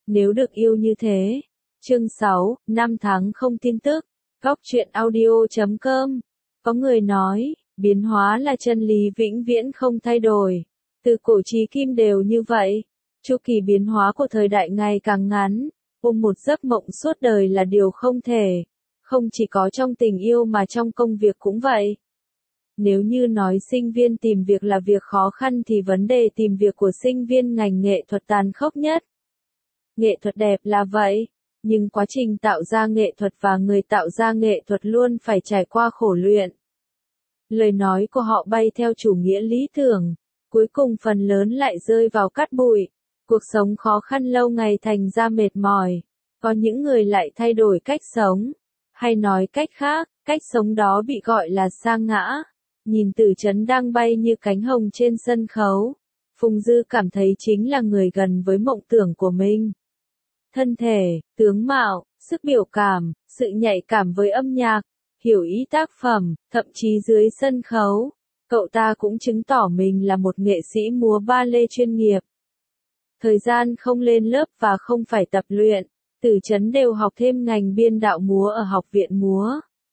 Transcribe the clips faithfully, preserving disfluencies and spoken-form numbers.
Nếu được yêu như thế. Chương sáu, năm tháng không tin tức. Góc truyện audio chấm com. Có người nói, biến hóa là chân lý vĩnh viễn không thay đổi. Từ cổ chí kim đều như vậy. Chu kỳ biến hóa của thời đại ngày càng ngắn. Ôm một giấc mộng suốt đời là điều không thể. Không chỉ có trong tình yêu mà trong công việc cũng vậy. Nếu như nói sinh viên tìm việc là việc khó khăn thì vấn đề tìm việc của sinh viên ngành nghệ thuật tàn khốc nhất. Nghệ thuật đẹp là vậy, nhưng quá trình tạo ra nghệ thuật và người tạo ra nghệ thuật luôn phải trải qua khổ luyện. Lời nói của họ bay theo chủ nghĩa lý tưởng, cuối cùng phần lớn lại rơi vào cát bụi. Cuộc sống khó khăn lâu ngày thành ra mệt mỏi. Có những người lại thay đổi cách sống. Hay nói cách khác, cách sống đó bị gọi là sa ngã. Nhìn Tử Chấn đang bay như cánh hồng trên sân khấu. Phùng Dư cảm thấy chính là người gần với mộng tưởng của mình. Thân thể, tướng mạo, sức biểu cảm, sự nhạy cảm với âm nhạc, hiểu ý tác phẩm, thậm chí dưới sân khấu. Cậu ta cũng chứng tỏ mình là một nghệ sĩ múa ba lê chuyên nghiệp. Thời gian không lên lớp và không phải tập luyện, Tử Chấn đều học thêm ngành biên đạo múa ở học viện múa.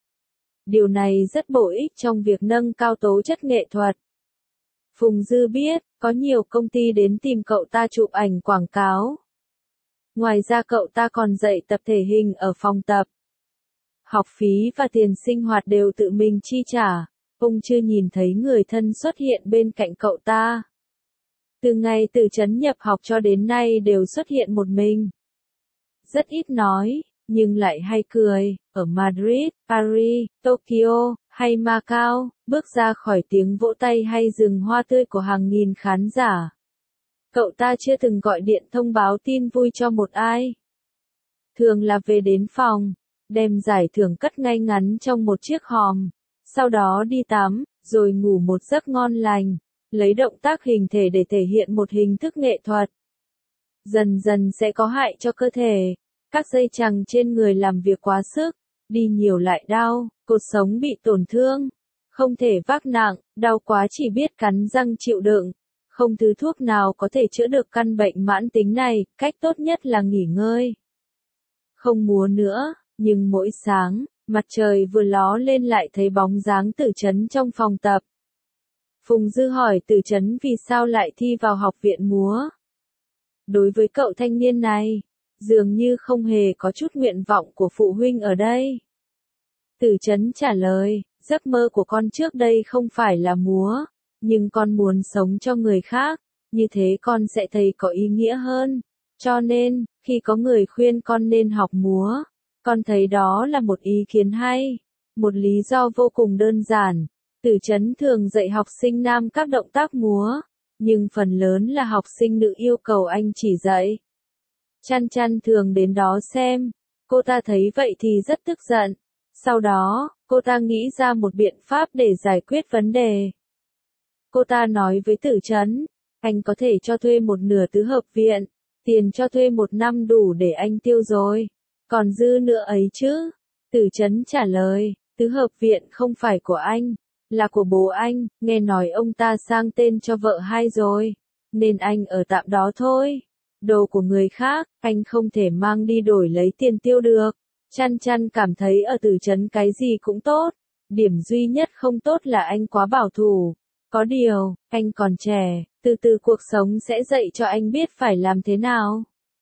Điều này rất bổ ích trong việc nâng cao tố chất nghệ thuật. Phùng Dư biết, có nhiều công ty đến tìm cậu ta chụp ảnh quảng cáo. Ngoài ra cậu ta còn dạy tập thể hình ở phòng tập. Học phí và tiền sinh hoạt đều tự mình chi trả. Ông chưa nhìn thấy người thân xuất hiện bên cạnh cậu ta. Từ ngày Tử Chấn nhập học cho đến nay đều xuất hiện một mình. Rất ít nói, nhưng lại hay cười. Ở Madrid, Paris, Tokyo, hay Macau, bước ra khỏi tiếng vỗ tay hay rừng hoa tươi của hàng nghìn khán giả. Cậu ta chưa từng gọi điện thông báo tin vui cho một ai. Thường là về đến phòng, đem giải thưởng cất ngay ngắn trong một chiếc hòm, sau đó đi tắm, rồi ngủ một giấc ngon lành, lấy động tác hình thể để thể hiện một hình thức nghệ thuật. Dần dần sẽ có hại cho cơ thể, các dây chằng trên người làm việc quá sức, đi nhiều lại đau, cột sống bị tổn thương, không thể vác nặng, đau quá chỉ biết cắn răng chịu đựng. Không thứ thuốc nào có thể chữa được căn bệnh mãn tính này, cách tốt nhất là nghỉ ngơi. Không múa nữa, nhưng mỗi sáng, mặt trời vừa ló lên lại thấy bóng dáng Tử Chấn trong phòng tập. Phùng Dư hỏi Tử Chấn vì sao lại thi vào học viện múa. Đối với cậu thanh niên này, dường như không hề có chút nguyện vọng của phụ huynh ở đây. Tử Chấn trả lời, giấc mơ của con trước đây không phải là múa. Nhưng con muốn sống cho người khác, như thế con sẽ thấy có ý nghĩa hơn. Cho nên, khi có người khuyên con nên học múa, con thấy đó là một ý kiến hay. Một lý do vô cùng đơn giản. Tử Chấn thường dạy học sinh nam các động tác múa, nhưng phần lớn là học sinh nữ yêu cầu anh chỉ dạy. Chăn Chăn thường đến đó xem, cô ta thấy vậy thì rất tức giận. Sau đó, cô ta nghĩ ra một biện pháp để giải quyết vấn đề. Cô ta nói với Tử Chấn, anh có thể cho thuê một nửa tứ hợp viện, tiền cho thuê một năm đủ để anh tiêu rồi. Còn dư nữa ấy chứ? Tử Chấn trả lời, tứ hợp viện không phải của anh, là của bố anh, nghe nói ông ta sang tên cho vợ hai rồi, nên anh ở tạm đó thôi. Đồ của người khác, anh không thể mang đi đổi lấy tiền tiêu được. Chăn Chăn cảm thấy ở Tử Chấn cái gì cũng tốt, điểm duy nhất không tốt là anh quá bảo thủ. Có điều, anh còn trẻ, từ từ cuộc sống sẽ dạy cho anh biết phải làm thế nào.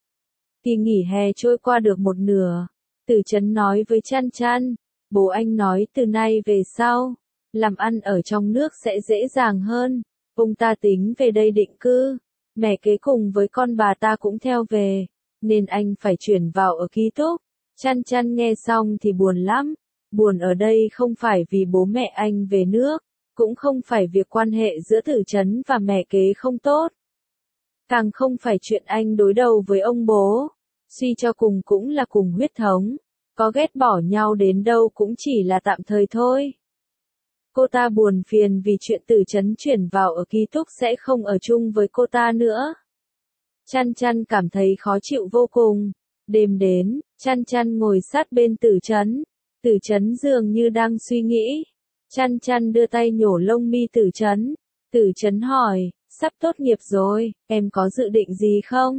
Kỳ nghỉ hè trôi qua được một nửa, Tử Chấn nói với Chăn Chăn, bố anh nói từ nay về sau, làm ăn ở trong nước sẽ dễ dàng hơn, ông ta tính về đây định cư, mẹ kế cùng với con bà ta cũng theo về, nên anh phải chuyển vào ở ký túc. Chăn Chăn nghe xong thì buồn lắm, buồn ở đây không phải vì bố mẹ anh về nước. Cũng không phải việc quan hệ giữa Tử Chấn và mẹ kế không tốt. Càng không phải chuyện anh đối đầu với ông bố. Suy cho cùng cũng là cùng huyết thống. Có ghét bỏ nhau đến đâu cũng chỉ là tạm thời thôi. Cô ta buồn phiền vì chuyện Tử Chấn chuyển vào ở ký túc sẽ không ở chung với cô ta nữa. Chăn Chăn cảm thấy khó chịu vô cùng. Đêm đến, Chăn Chăn ngồi sát bên Tử Chấn. Tử Chấn dường như đang suy nghĩ. Chăn Chăn đưa tay nhổ lông mi Tử Chấn. Tử Chấn hỏi, sắp tốt nghiệp rồi, em có dự định gì không?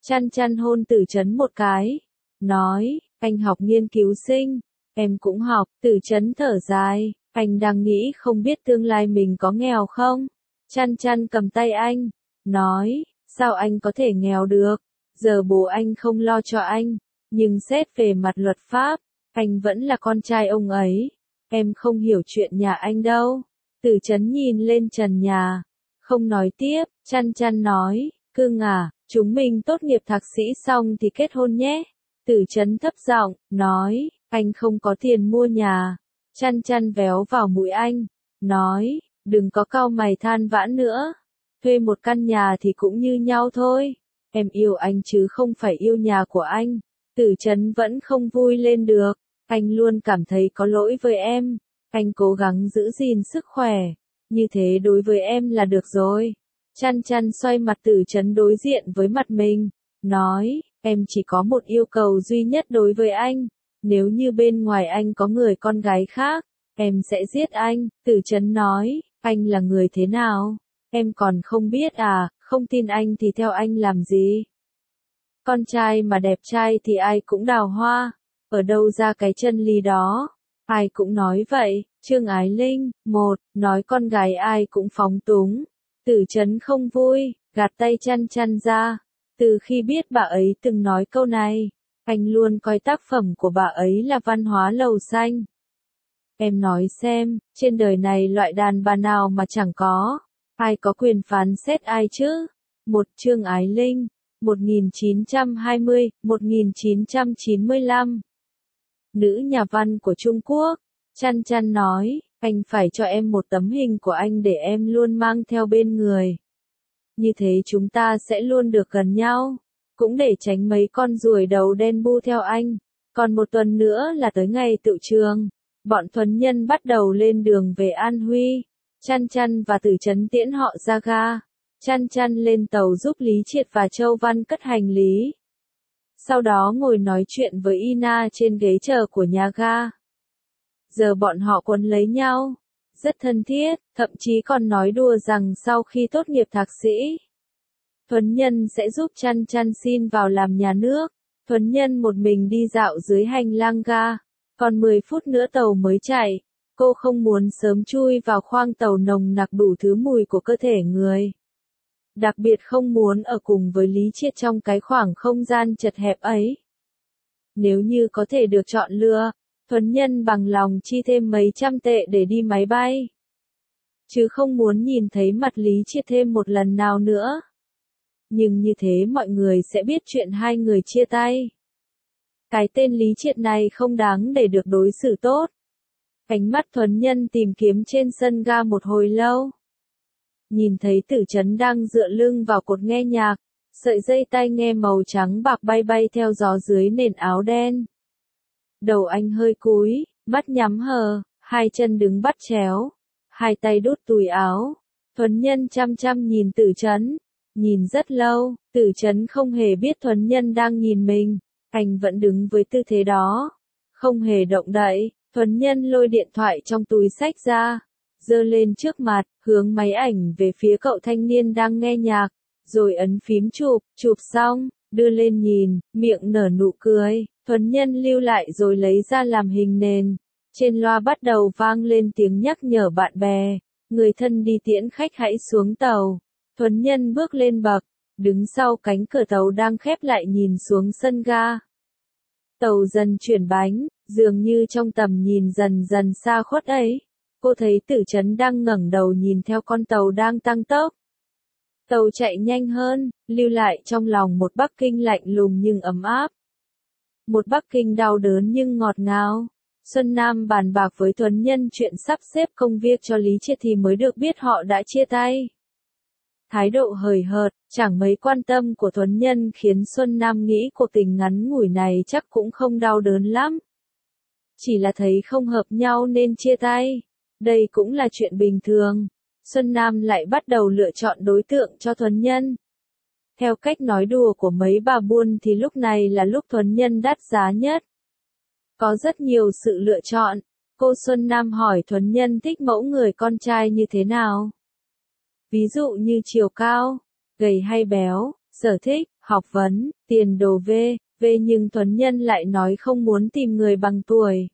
Chăn chăn hôn Tử Chấn một cái. Nói, anh học nghiên cứu sinh. Em cũng học. Tử Chấn thở dài. Anh đang nghĩ không biết tương lai mình có nghèo không? Chăn chăn cầm tay anh. Nói, sao anh có thể nghèo được? Giờ bố anh không lo cho anh. Nhưng xét về mặt luật pháp, anh vẫn là con trai ông ấy. Em không hiểu chuyện nhà anh đâu. Tử Chấn nhìn lên trần nhà. Không nói tiếp, chăn chăn nói, cưng à, chúng mình tốt nghiệp thạc sĩ xong thì kết hôn nhé. Tử Chấn thấp giọng, nói, anh không có tiền mua nhà. Chăn chăn véo vào mũi anh, nói, đừng có cau mày than vãn nữa. Thuê một căn nhà thì cũng như nhau thôi. Em yêu anh chứ không phải yêu nhà của anh. Tử Chấn vẫn không vui lên được. Anh luôn cảm thấy có lỗi với em. Anh cố gắng giữ gìn sức khỏe. Như thế đối với em là được rồi. Chăn chăn xoay mặt Tử Chấn đối diện với mặt mình. Nói, em chỉ có một yêu cầu duy nhất đối với anh. Nếu như bên ngoài anh có người con gái khác, em sẽ giết anh. Tử Chấn nói, anh là người thế nào? Em còn không biết à, không tin anh thì theo anh làm gì? Con trai mà đẹp trai thì ai cũng đào hoa. Ở đâu ra cái chân lý đó? Ai cũng nói vậy. Trương Ái Linh, một, nói con gái ai cũng phóng túng. Tử Chấn không vui, gạt tay chăn chăn ra. Từ khi biết bà ấy từng nói câu này, anh luôn coi tác phẩm của bà ấy là văn hóa lầu xanh. Em nói xem, trên đời này loại đàn bà nào mà chẳng có. Ai có quyền phán xét ai chứ? Một, Trương Ái Linh, một nghìn chín trăm hai mươi đến một nghìn chín trăm chín mươi lăm. Nữ nhà văn của Trung Quốc. Chăn chăn nói, anh phải cho em một tấm hình của anh để em luôn mang theo bên người. Như thế chúng ta sẽ luôn được gần nhau. Cũng để tránh mấy con ruồi đầu đen bu theo anh. Còn một tuần nữa là tới ngày tựu trường. Bọn thuần nhân bắt đầu lên đường về An Huy. Chăn chăn và Tử Chấn tiễn họ ra ga. Chăn chăn lên tàu giúp Lý Triệt và Châu Văn cất hành lý. Sau đó ngồi nói chuyện với Ina trên ghế chờ của nhà ga. Giờ bọn họ quấn lấy nhau. Rất thân thiết, thậm chí còn nói đùa rằng sau khi tốt nghiệp thạc sĩ, Thuấn Nhân sẽ giúp chăn chăn xin vào làm nhà nước. Thuấn Nhân một mình đi dạo dưới hành lang ga. Còn mười phút nữa tàu mới chạy. Cô không muốn sớm chui vào khoang tàu nồng nặc đủ thứ mùi của cơ thể người. Đặc biệt không muốn ở cùng với Lý Triệt trong cái khoảng không gian chật hẹp ấy. Nếu như có thể được chọn lựa, Thuấn Nhân bằng lòng chi thêm mấy trăm tệ để đi máy bay. Chứ không muốn nhìn thấy mặt Lý Triệt thêm một lần nào nữa. Nhưng như thế mọi người sẽ biết chuyện hai người chia tay. Cái tên Lý Triệt này không đáng để được đối xử tốt. Ánh mắt Thuấn Nhân tìm kiếm trên sân ga một hồi lâu. Nhìn thấy Tử Chấn đang dựa lưng vào cột nghe nhạc, sợi dây tai nghe màu trắng bạc bay bay theo gió dưới nền áo đen. Đầu anh hơi cúi, mắt nhắm hờ, hai chân đứng bắt chéo, hai tay đút túi áo. Thuấn Nhân chăm chăm nhìn Tử Chấn, nhìn rất lâu, Tử Chấn không hề biết Thuấn Nhân đang nhìn mình, anh vẫn đứng với tư thế đó, không hề động đậy. Thuấn Nhân lôi điện thoại trong túi xách ra, giơ lên trước mặt, hướng máy ảnh về phía cậu thanh niên đang nghe nhạc, rồi ấn phím chụp, chụp xong, đưa lên nhìn, miệng nở nụ cười. Thuấn Nhân lưu lại rồi lấy ra làm hình nền. Trên loa bắt đầu vang lên tiếng nhắc nhở bạn bè, người thân đi tiễn khách hãy xuống tàu. Thuấn Nhân bước lên bậc, đứng sau cánh cửa tàu đang khép lại nhìn xuống sân ga. Tàu dần chuyển bánh, dường như trong tầm nhìn dần dần xa khuất ấy, cô thấy Tử Chấn đang ngẩng đầu nhìn theo con tàu đang tăng tốc. Tàu chạy nhanh hơn, lưu lại trong lòng một Bắc Kinh lạnh lùng nhưng ấm áp. Một Bắc Kinh đau đớn nhưng ngọt ngào. Xuân Nam bàn bạc với Thuấn Nhân chuyện sắp xếp công việc cho Lý Triệt thì mới được biết họ đã chia tay. Thái độ hời hợt, chẳng mấy quan tâm của Thuấn Nhân khiến Xuân Nam nghĩ cuộc tình ngắn ngủi này chắc cũng không đau đớn lắm. Chỉ là thấy không hợp nhau nên chia tay. Đây cũng là chuyện bình thường. Xuân Nam lại bắt đầu lựa chọn đối tượng cho Thuấn Nhân. Theo cách nói đùa của mấy bà buôn thì lúc này là lúc Thuấn Nhân đắt giá nhất. Có rất nhiều sự lựa chọn. Cô Xuân Nam hỏi Thuấn Nhân thích mẫu người con trai như thế nào? Ví dụ như chiều cao, gầy hay béo, sở thích, học vấn, tiền đồ v, v nhưng Thuấn Nhân lại nói không muốn tìm người bằng tuổi.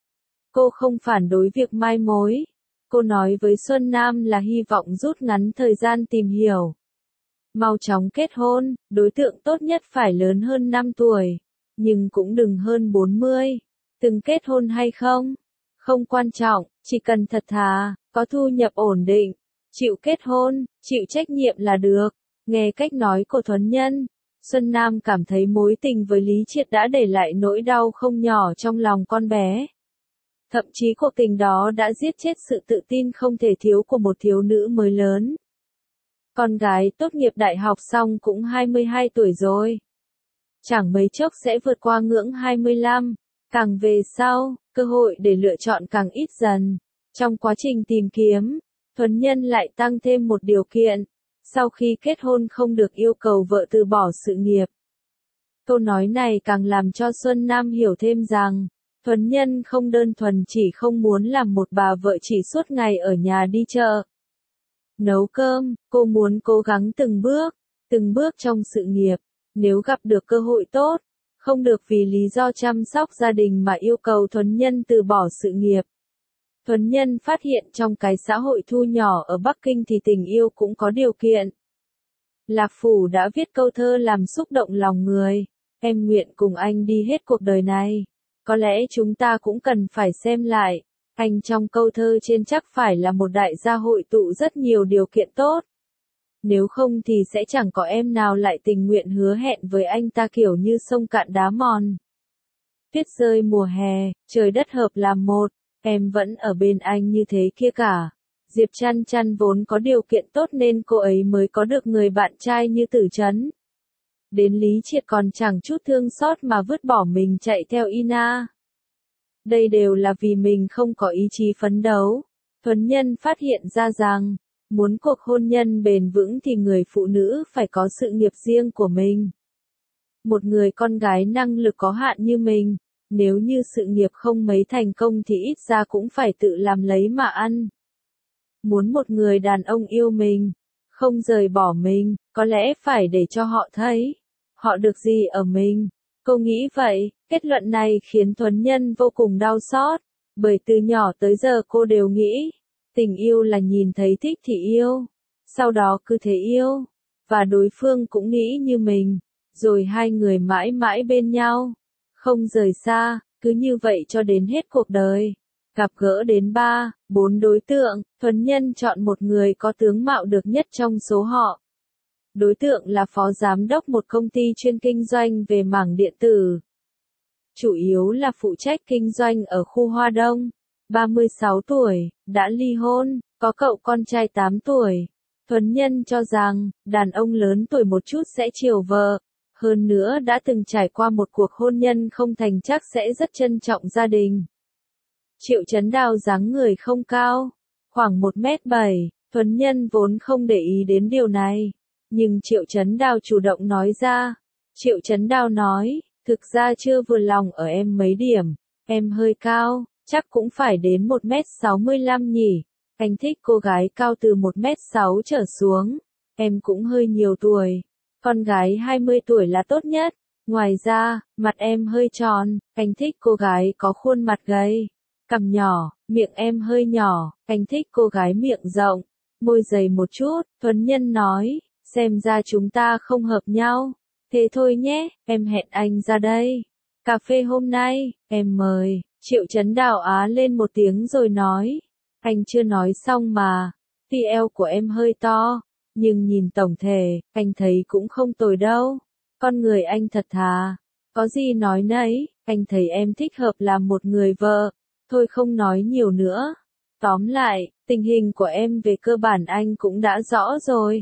Cô không phản đối việc mai mối. Cô nói với Xuân Nam là hy vọng rút ngắn thời gian tìm hiểu. Mau chóng kết hôn, đối tượng tốt nhất phải lớn hơn năm tuổi, nhưng cũng đừng hơn bốn mươi. Từng kết hôn hay không? Không quan trọng, chỉ cần thật thà, có thu nhập ổn định, chịu kết hôn, chịu trách nhiệm là được. Nghe cách nói của Thuấn Nhân, Xuân Nam cảm thấy mối tình với Lý Triệt đã để lại nỗi đau không nhỏ trong lòng con bé. Thậm chí cuộc tình đó đã giết chết sự tự tin không thể thiếu của một thiếu nữ mới lớn. Con gái tốt nghiệp đại học xong cũng hai mươi hai tuổi rồi. Chẳng mấy chốc sẽ vượt qua ngưỡng hai mươi lăm. Càng về sau, cơ hội để lựa chọn càng ít dần. Trong quá trình tìm kiếm, Thuấn Nhân lại tăng thêm một điều kiện. Sau khi kết hôn không được yêu cầu vợ từ bỏ sự nghiệp. Câu nói này càng làm cho Xuân Nam hiểu thêm rằng, Thuấn Nhân không đơn thuần chỉ không muốn làm một bà vợ chỉ suốt ngày ở nhà đi chợ, nấu cơm, cô muốn cố gắng từng bước, từng bước trong sự nghiệp. Nếu gặp được cơ hội tốt, không được vì lý do chăm sóc gia đình mà yêu cầu Thuấn Nhân từ bỏ sự nghiệp. Thuấn Nhân phát hiện trong cái xã hội thu nhỏ ở Bắc Kinh thì tình yêu cũng có điều kiện. Lạc Phủ đã viết câu thơ làm xúc động lòng người. Em nguyện cùng anh đi hết cuộc đời này. Có lẽ chúng ta cũng cần phải xem lại. Anh trong câu thơ trên chắc phải là một đại gia hội tụ rất nhiều điều kiện tốt. Nếu không thì sẽ chẳng có em nào lại tình nguyện hứa hẹn với anh ta kiểu như sông cạn đá mòn. Tuyết rơi mùa hè, trời đất hợp làm một, em vẫn ở bên anh như thế kia cả. Diệp Chăn Chăn vốn có điều kiện tốt nên cô ấy mới có được người bạn trai như Tử Chấn. Đến Lý Triệt còn chẳng chút thương xót mà vứt bỏ mình chạy theo Ina. Đây đều là vì mình không có ý chí phấn đấu. Thuấn Nhân phát hiện ra rằng, muốn cuộc hôn nhân bền vững thì người phụ nữ phải có sự nghiệp riêng của mình. Một người con gái năng lực có hạn như mình, nếu như sự nghiệp không mấy thành công thì ít ra cũng phải tự làm lấy mà ăn. Muốn một người đàn ông yêu mình, không rời bỏ mình, có lẽ phải để cho họ thấy, họ được gì ở mình. Cô nghĩ vậy, kết luận này khiến Thuấn Nhân vô cùng đau xót, bởi từ nhỏ tới giờ cô đều nghĩ, tình yêu là nhìn thấy thích thì yêu, sau đó cứ thế yêu, và đối phương cũng nghĩ như mình, rồi hai người mãi mãi bên nhau, không rời xa, cứ như vậy cho đến hết cuộc đời. Gặp gỡ đến ba, bốn đối tượng, Thuấn Nhân chọn một người có tướng mạo được nhất trong số họ. Đối tượng là phó giám đốc một công ty chuyên kinh doanh về mảng điện tử. Chủ yếu là phụ trách kinh doanh ở khu Hoa Đông. ba mươi sáu tuổi, đã ly hôn, có cậu con trai tám tuổi. Thuấn Nhân cho rằng, đàn ông lớn tuổi một chút sẽ chiều vợ. Hơn nữa đã từng trải qua một cuộc hôn nhân không thành chắc sẽ rất trân trọng gia đình. Triệu Chấn Đào dáng người không cao, khoảng một mét bảy, Thuấn Nhân vốn không để ý đến điều này. Nhưng Triệu Chấn Đào chủ động nói ra. Triệu Chấn Đào nói, thực ra chưa vừa lòng ở em mấy điểm, em hơi cao, chắc cũng phải đến một mét sáu mươi lăm nhỉ. Anh thích cô gái cao từ một mét sáu trở xuống, em cũng hơi nhiều tuổi. Con gái hai mươi tuổi là tốt nhất. Ngoài ra, mặt em hơi tròn, anh thích cô gái có khuôn mặt gầy. Cằm nhỏ, miệng em hơi nhỏ, anh thích cô gái miệng rộng, môi dày một chút. Thuấn Nhân nói, xem ra chúng ta không hợp nhau. Thế thôi nhé, em hẹn anh ra đây. Cà phê hôm nay, em mời. Triệu Chấn Đào á lên một tiếng rồi nói. Anh chưa nói xong mà. Tuy eo của em hơi to, nhưng nhìn tổng thể, anh thấy cũng không tồi đâu. Con người anh thật thà. Có gì nói nấy, anh thấy em thích hợp làm một người vợ. Thôi không nói nhiều nữa. Tóm lại, tình hình của em về cơ bản anh cũng đã rõ rồi.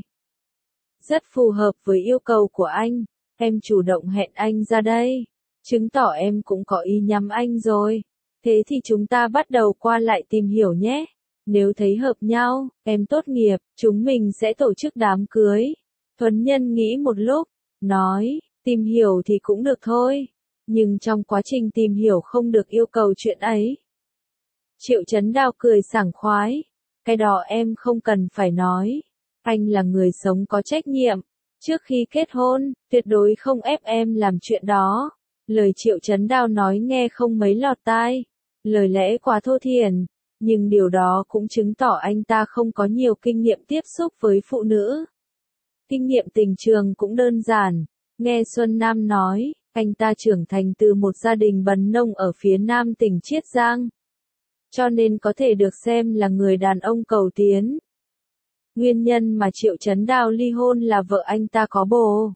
Rất phù hợp với yêu cầu của anh. Em chủ động hẹn anh ra đây. Chứng tỏ em cũng có ý nhắm anh rồi. Thế thì chúng ta bắt đầu qua lại tìm hiểu nhé. Nếu thấy hợp nhau, em tốt nghiệp, chúng mình sẽ tổ chức đám cưới. Thuấn Nhân nghĩ một lúc, nói, tìm hiểu thì cũng được thôi. Nhưng trong quá trình tìm hiểu không được yêu cầu chuyện ấy. Triệu Chấn Đào cười sảng khoái. Cái đó em không cần phải nói. Anh là người sống có trách nhiệm. Trước khi kết hôn, tuyệt đối không ép em làm chuyện đó. Lời Triệu Chấn Đao nói nghe không mấy lọt tai. Lời lẽ quá thô thiển, nhưng điều đó cũng chứng tỏ anh ta không có nhiều kinh nghiệm tiếp xúc với phụ nữ. Kinh nghiệm tình trường cũng đơn giản. Nghe Xuân Nam nói, anh ta trưởng thành từ một gia đình bần nông ở phía nam tỉnh Chiết Giang. Cho nên có thể được xem là người đàn ông cầu tiến. Nguyên nhân mà Triệu Chấn Đao ly hôn là vợ anh ta có bồ.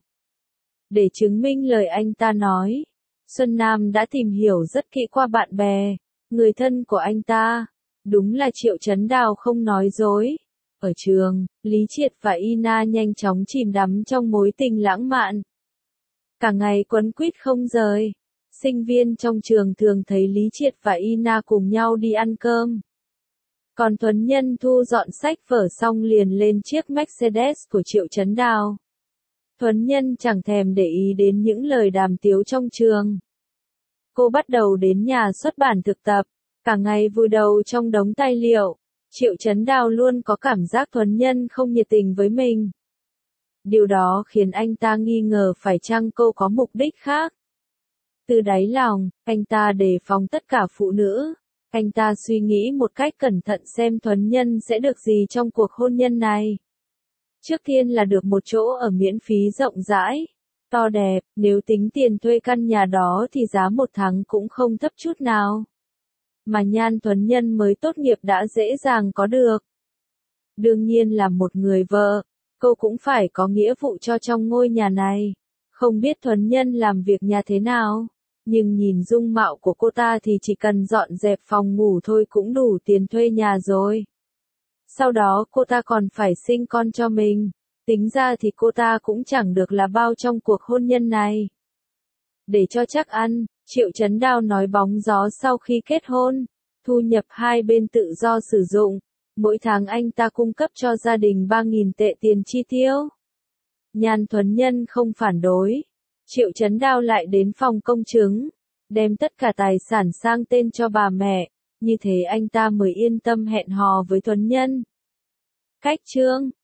Để chứng minh lời anh ta nói, Xuân Nam đã tìm hiểu rất kỹ qua bạn bè, người thân của anh ta. Đúng là Triệu Chấn Đao không nói dối. Ở trường, Lý Triệt và Ina nhanh chóng chìm đắm trong mối tình lãng mạn. Cả ngày quấn quýt không rời. Sinh viên trong trường thường thấy Lý Triệt và Ina cùng nhau đi ăn cơm. Còn Thuấn Nhân thu dọn sách vở xong liền lên chiếc Mercedes của Triệu Chấn Đao. Thuấn Nhân chẳng thèm để ý đến những lời đàm tiếu trong trường. Cô bắt đầu đến nhà xuất bản thực tập, cả ngày vùi đầu trong đống tài liệu. Triệu Chấn Đao luôn có cảm giác Thuấn Nhân không nhiệt tình với mình. Điều đó khiến anh ta nghi ngờ phải chăng cô có mục đích khác. Từ đáy lòng, anh ta đề phòng tất cả phụ nữ. Anh ta suy nghĩ một cách cẩn thận xem Thuấn Nhân sẽ được gì trong cuộc hôn nhân này. Trước tiên là được một chỗ ở miễn phí rộng rãi, to đẹp, nếu tính tiền thuê căn nhà đó thì giá một tháng cũng không thấp chút nào. Mà Nhan Thuấn Nhân mới tốt nghiệp đã dễ dàng có được. Đương nhiên là một người vợ, cô cũng phải có nghĩa vụ cho trong ngôi nhà này. Không biết Thuấn Nhân làm việc nhà thế nào, nhưng nhìn dung mạo của cô ta thì chỉ cần dọn dẹp phòng ngủ thôi cũng đủ tiền thuê nhà rồi. Sau đó cô ta còn phải sinh con cho mình, tính ra thì cô ta cũng chẳng được là bao trong cuộc hôn nhân này. Để cho chắc ăn, Triệu Chấn Đao nói bóng gió sau khi kết hôn, thu nhập hai bên tự do sử dụng, mỗi tháng anh ta cung cấp cho gia đình ba nghìn tệ tiền chi tiêu. Nhan Thuấn Nhân không phản đối. Triệu Chấn Đao lại đến phòng công chứng, đem tất cả tài sản sang tên cho bà mẹ, như thế anh ta mới yên tâm hẹn hò với Thuấn Nhân. Cách chương